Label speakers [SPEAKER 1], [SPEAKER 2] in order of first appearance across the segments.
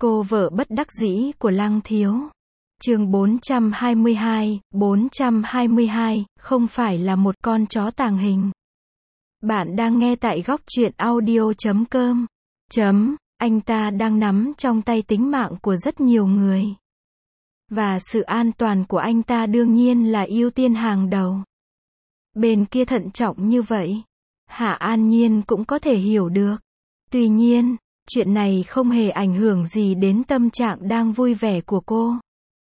[SPEAKER 1] Cô vợ bất đắc dĩ của Lăng Thiếu. Chương 422, không phải là một con chó tàng hình. Bạn đang nghe tại góc truyện audio.com. Anh ta đang nắm trong tay tính mạng của rất nhiều người. Và sự an toàn của anh ta đương nhiên là ưu tiên hàng đầu. Bên kia thận trọng như vậy, Hạ An Nhiên cũng có thể hiểu được. Tuy nhiên, chuyện này không hề ảnh hưởng gì đến tâm trạng đang vui vẻ của cô.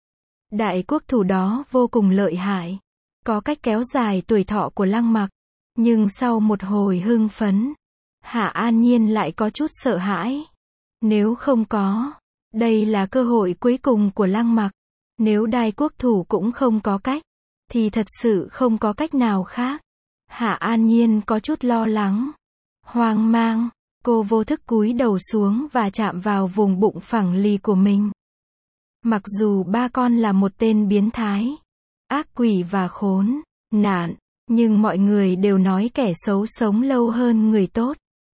[SPEAKER 1] Đại quốc thủ đó vô cùng lợi hại, có cách kéo dài tuổi thọ của Lăng Mặc. Nhưng sau một hồi hưng phấn, Hạ An Nhiên lại có chút sợ hãi. Nếu không có, đây là cơ hội cuối cùng của Lăng Mặc. Nếu Đại quốc thủ cũng không có cách, thì thật sự không có cách nào khác. Hạ An Nhiên có chút lo lắng, hoang mang. Cô vô thức cúi đầu xuống và chạm vào vùng bụng phẳng lì của mình. Mặc dù ba con là một tên biến thái, ác quỷ và khốn nạn, nhưng mọi người đều nói kẻ xấu sống lâu hơn người tốt.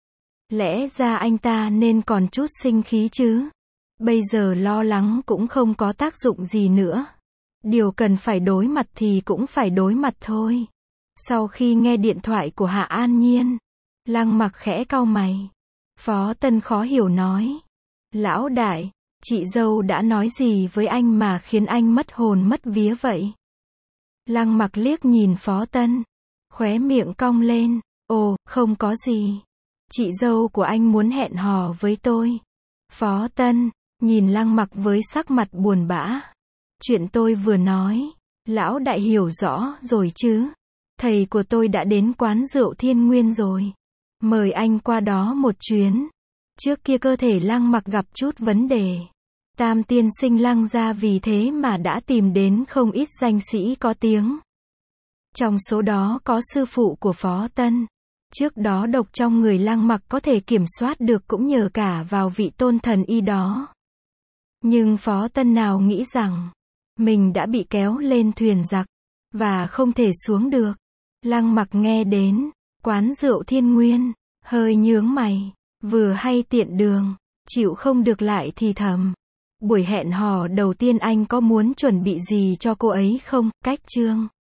[SPEAKER 1] Lẽ ra anh ta nên còn chút sinh khí chứ. Bây giờ lo lắng cũng không có tác dụng gì nữa. Điều cần phải đối mặt thì cũng phải đối mặt thôi. Sau khi nghe điện thoại của Hạ An Nhiên, Lăng Mặc khẽ cau mày. Phó Tân khó hiểu nói. Lão đại, chị dâu đã nói gì với anh mà khiến anh mất hồn mất vía vậy? Lăng Mặc liếc nhìn Phó Tân, khóe miệng cong lên. Ồ, không có gì. Chị dâu của anh muốn hẹn hò với tôi. Phó Tân nhìn Lăng Mặc với sắc mặt buồn bã. Chuyện tôi vừa nói, lão đại hiểu rõ rồi chứ? Thầy của tôi đã đến quán rượu Thiên Nguyên rồi. Mời anh qua đó một chuyến. Trước kia cơ thể Lăng Mặc gặp chút vấn đề. Tam tiên sinh Lăng gia vì thế mà đã tìm đến không ít danh sĩ có tiếng. Trong số đó có sư phụ của Phó Tân. Trước đó độc trong người Lăng Mặc có thể kiểm soát được cũng nhờ cả vào vị tôn thần y đó. Nhưng Phó Tân nào nghĩ rằng mình đã bị kéo lên thuyền giặc và không thể xuống được. Lăng Mặc nghe đến quán rượu Thiên Nguyên, hơi nhướng mày, vừa hay tiện đường, chịu không được lại thì thầm. Buổi hẹn hò đầu tiên anh có muốn chuẩn bị gì cho cô ấy không? Cách chương